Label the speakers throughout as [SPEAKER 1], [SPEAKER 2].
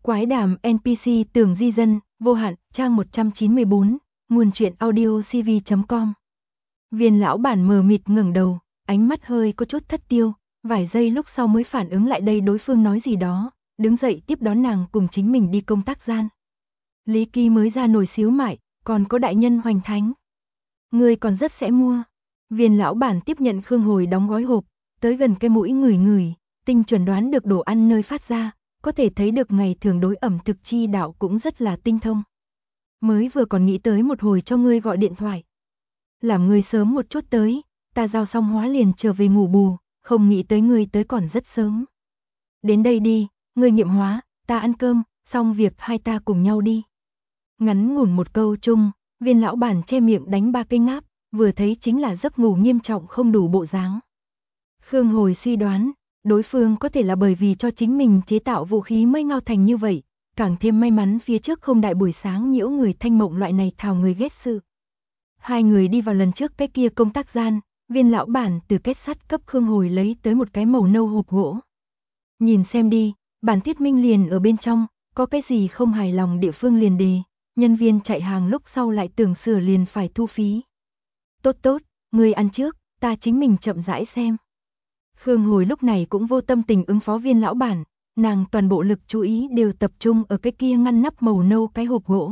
[SPEAKER 1] Quái đàm NPC Tường Di Dân, vô hạn, trang 194, nguồn truyện audio cv.com. Viên lão bản mờ mịt ngẩng đầu, ánh mắt hơi có chút thất tiêu, vài giây lúc sau mới phản ứng lại đây đối phương nói gì đó, đứng dậy tiếp đón nàng cùng chính mình đi công tác gian. Lý Kỳ mới ra nồi xíu mại, còn có đại nhân hoành thánh. Người còn rất sẽ mua. Viên lão bản tiếp nhận Khương Hồi đóng gói hộp, tới gần cái mũi ngửi, tinh chuẩn đoán được đồ ăn nơi phát ra, có thể thấy được ngày thường đối ẩm thực chi đạo cũng rất là tinh thông. Mới vừa còn nghĩ tới một hồi cho ngươi gọi điện thoại. Làm ngươi sớm một chút tới, ta giao xong hóa liền trở về ngủ bù, không nghĩ tới ngươi tới còn rất sớm. Đến đây đi, ngươi nghiệm hóa, ta ăn cơm, xong việc hai ta cùng nhau đi. Ngắn ngủn một câu chung, viên lão bản che miệng đánh ba cây ngáp, vừa thấy chính là giấc ngủ nghiêm trọng không đủ bộ dáng. Khương Hồi suy đoán, đối phương có thể là bởi vì cho chính mình chế tạo vũ khí mới ngao thành như vậy, càng thêm may mắn phía trước không đại buổi sáng nhiễu người thanh mộng loại này thào người ghét sự. Hai người đi vào lần trước cái kia công tác gian, viên lão bản từ kết sắt cấp Khương Hồi lấy tới một cái màu nâu hộp gỗ. Nhìn xem đi, bản thuyết minh liền ở bên trong, có cái gì không hài lòng địa phương liền đề, nhân viên chạy hàng lúc sau lại tưởng sửa liền phải thu phí. Tốt, người ăn trước, ta chính mình chậm rãi xem. Khương Hồi lúc này cũng vô tâm tình ứng phó viên lão bản, nàng toàn bộ lực chú ý đều tập trung ở cái kia ngăn nắp màu nâu cái hộp gỗ.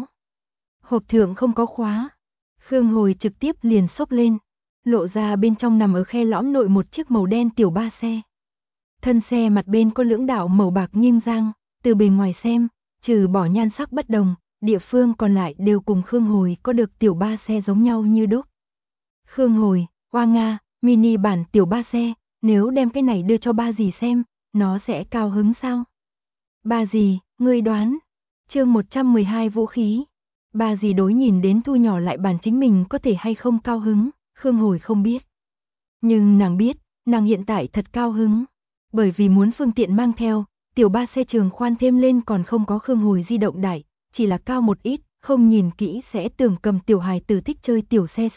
[SPEAKER 1] Hộp thượng không có khóa. Khương Hồi trực tiếp liền xốc lên, lộ ra bên trong nằm ở khe lõm nội một chiếc màu đen tiểu ba xe. Thân xe mặt bên có lưỡng đạo màu bạc nghiêm giang, từ bề ngoài xem, trừ bỏ nhan sắc bất đồng, địa phương còn lại đều cùng Khương Hồi có được tiểu ba xe giống nhau như đúc. Khương Hồi, hoa nga, mini bản tiểu ba xe, nếu đem cái này đưa cho ba dì xem, nó sẽ cao hứng sao? Ba dì, ngươi đoán. Chương 112 vũ khí. Ba dì đối nhìn đến thu nhỏ lại bản chính mình có thể hay không cao hứng, Khương Hồi không biết. Nhưng nàng biết, nàng hiện tại thật cao hứng. Bởi vì muốn phương tiện mang theo, tiểu ba xe trường khoan thêm lên còn không có Khương Hồi di động đại, chỉ là cao một ít, không nhìn kỹ sẽ tưởng cầm tiểu hài tử thích chơi tiểu xe.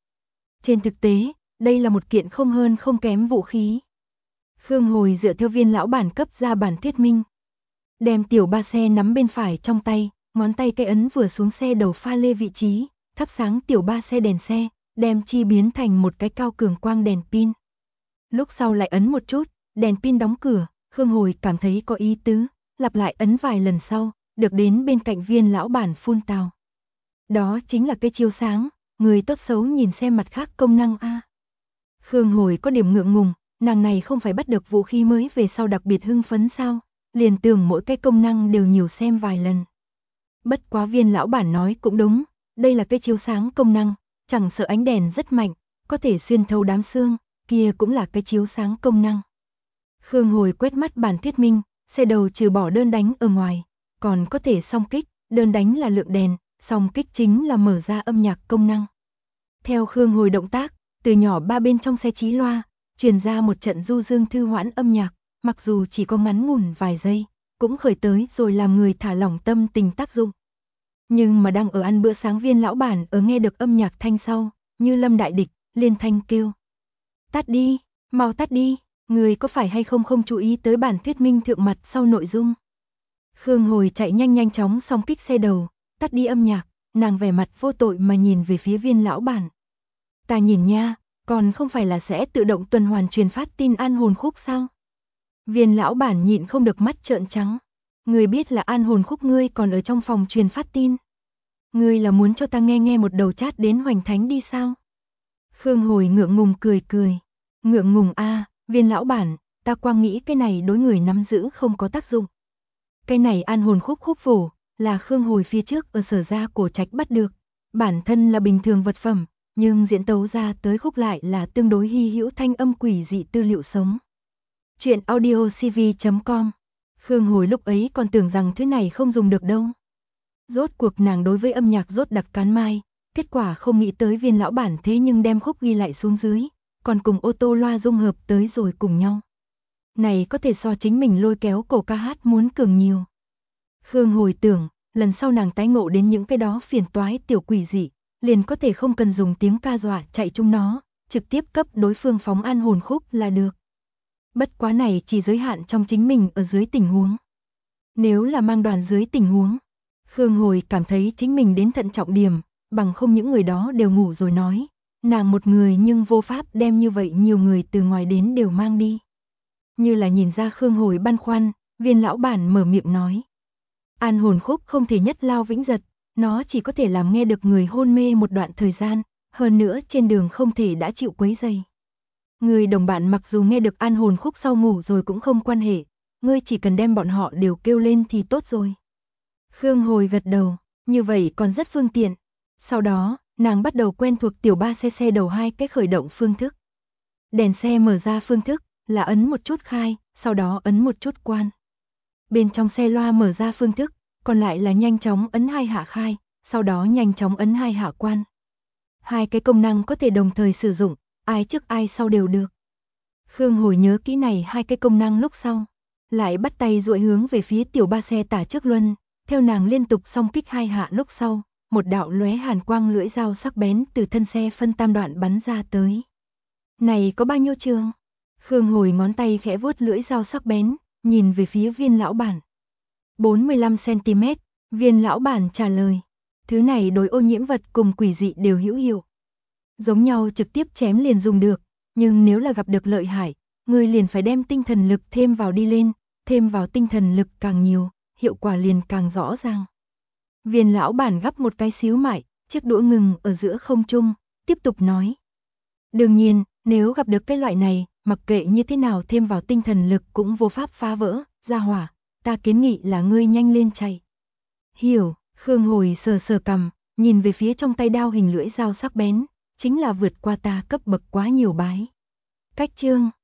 [SPEAKER 1] Trên thực tế, đây là một kiện không hơn không kém vũ khí. Khương Hồi dựa theo viên lão bản cấp ra bản thuyết minh. Đem tiểu ba xe nắm bên phải trong tay, ngón tay cái ấn vừa xuống xe đầu pha lê vị trí, thắp sáng tiểu ba xe đèn xe, đem chi biến thành một cái cao cường quang đèn pin. Lúc sau lại ấn một chút, đèn pin đóng cửa, Khương Hồi cảm thấy có ý tứ, lặp lại ấn vài lần sau, được đến bên cạnh viên lão bản phun tào. Đó chính là cái chiếu sáng, người tốt xấu nhìn xem mặt khác công năng a. Khương Hồi có điểm ngượng ngùng, nàng này không phải bắt được vũ khí mới về sau đặc biệt hưng phấn sao, liền tưởng mỗi cái công năng đều nhiều xem vài lần. Bất quá viên lão bản nói cũng đúng, đây là cái chiếu sáng công năng, chẳng sợ ánh đèn rất mạnh, có thể xuyên thấu đám xương, kia cũng là cái chiếu sáng công năng. Khương Hồi quét mắt bản thuyết minh, xe đầu trừ bỏ đơn đánh ở ngoài, còn có thể song kích, đơn đánh là lượng đèn, song kích chính là mở ra âm nhạc công năng. Theo Khương Hồi động tác, từ nhỏ ba bên trong xe trí loa, truyền ra một trận du dương thư hoãn âm nhạc, mặc dù chỉ có ngắn ngủn vài giây, cũng khởi tới rồi làm người thả lỏng tâm tình tác dụng. Nhưng mà đang ở ăn bữa sáng viên lão bản ở nghe được âm nhạc thanh sau, như lâm đại địch, liên thanh kêu. Tắt đi, mau tắt đi, người có phải hay không chú ý tới bản thuyết minh thượng mặt sau nội dung. Khương Hồi chạy nhanh chóng song kích xe đầu, tắt đi âm nhạc, nàng vẻ mặt vô tội mà nhìn về phía viên lão bản. Ta nhìn nha, còn không phải là sẽ tự động tuần hoàn truyền phát tin an hồn khúc sao? Viên lão bản nhịn không được mắt trợn trắng. Ngươi biết là an hồn khúc ngươi còn ở trong phòng truyền phát tin. Ngươi là muốn cho ta nghe một đầu chát đến hoành thánh đi sao? Khương Hồi ngượng ngùng cười. Ngượng ngùng a, viên lão bản, ta quang nghĩ cái này đối người nắm giữ không có tác dụng. Cái này an hồn khúc phổ, là Khương Hồi phía trước ở Sở Gia Cổ Trạch bắt được. Bản thân là bình thường vật phẩm, nhưng diễn tấu ra tới khúc lại là tương đối hy hữu thanh âm quỷ dị tư liệu sống. Chuyện audio cv.com. Khương Hồi lúc ấy còn tưởng rằng thứ này không dùng được đâu. Rốt cuộc nàng đối với âm nhạc rốt đặc cán mai, kết quả không nghĩ tới viên lão bản thế nhưng đem khúc ghi lại xuống dưới, còn cùng ô tô loa dung hợp tới rồi cùng nhau. Này có thể so chính mình lôi kéo cổ ca hát muốn cường nhiều. Khương Hồi tưởng, lần sau nàng tái ngộ đến những cái đó phiền toái tiểu quỷ dị, liền có thể không cần dùng tiếng ca dọa chạy chung nó, trực tiếp cấp đối phương phóng an hồn khúc là được. Bất quá này chỉ giới hạn trong chính mình ở dưới tình huống. Nếu là mang đoàn dưới tình huống, Khương Hồi cảm thấy chính mình đến thận trọng điểm, bằng không những người đó đều ngủ rồi nói. Nàng một người nhưng vô pháp đem như vậy nhiều người từ ngoài đến đều mang đi. Như là nhìn ra Khương Hồi băn khoăn, Viên lão bản mở miệng nói. An hồn khúc không thể nhất lao vĩnh giật, nó chỉ có thể làm nghe được người hôn mê một đoạn thời gian, hơn nữa trên đường không thể đã chịu quấy rầy. Người đồng bạn mặc dù nghe được an hồn khúc sau ngủ rồi cũng không quan hệ, ngươi chỉ cần đem bọn họ đều kêu lên thì tốt rồi. Khương Hồi gật đầu, như vậy còn rất phương tiện. Sau đó, nàng bắt đầu quen thuộc tiểu ba xe đầu hai cái khởi động phương thức. Đèn xe mở ra phương thức là ấn một chút khai, sau đó ấn một chút quan. Bên trong xe loa mở ra phương thức, còn lại là nhanh chóng ấn hai hạ khai, sau đó nhanh chóng ấn hai hạ quan. Hai cái công năng có thể đồng thời sử dụng, ai trước ai sau đều được. Khương Hồi nhớ kỹ này hai cái công năng lúc sau, lại bắt tay duỗi hướng về phía tiểu ba xe tả trước luân, theo nàng liên tục song kích hai hạ lúc sau, một đạo lóe hàn quang lưỡi dao sắc bén từ thân xe phân tam đoạn bắn ra tới. Này có bao nhiêu trường? Khương Hồi ngón tay khẽ vuốt lưỡi dao sắc bén, nhìn về phía Viên lão bản. 45cm, Viên lão bản trả lời. Thứ này đối ô nhiễm vật cùng quỷ dị đều hữu hiệu. Giống nhau trực tiếp chém liền dùng được, nhưng nếu là gặp được lợi hại, người liền phải đem tinh thần lực thêm vào đi lên, thêm vào tinh thần lực càng nhiều, hiệu quả liền càng rõ ràng. Viên lão bản gắp một cái xíu mại, chiếc đũa ngừng ở giữa không trung, tiếp tục nói. Đương nhiên, nếu gặp được cái loại này, mặc kệ như thế nào thêm vào tinh thần lực cũng vô pháp phá vỡ, ra hỏa, ta kiến nghị là ngươi nhanh lên chạy. Hiểu, Khương Hồi sờ sờ cằm, nhìn về phía trong tay đao hình lưỡi dao sắc bén, chính là vượt qua ta cấp bậc quá nhiều bái. Cách chương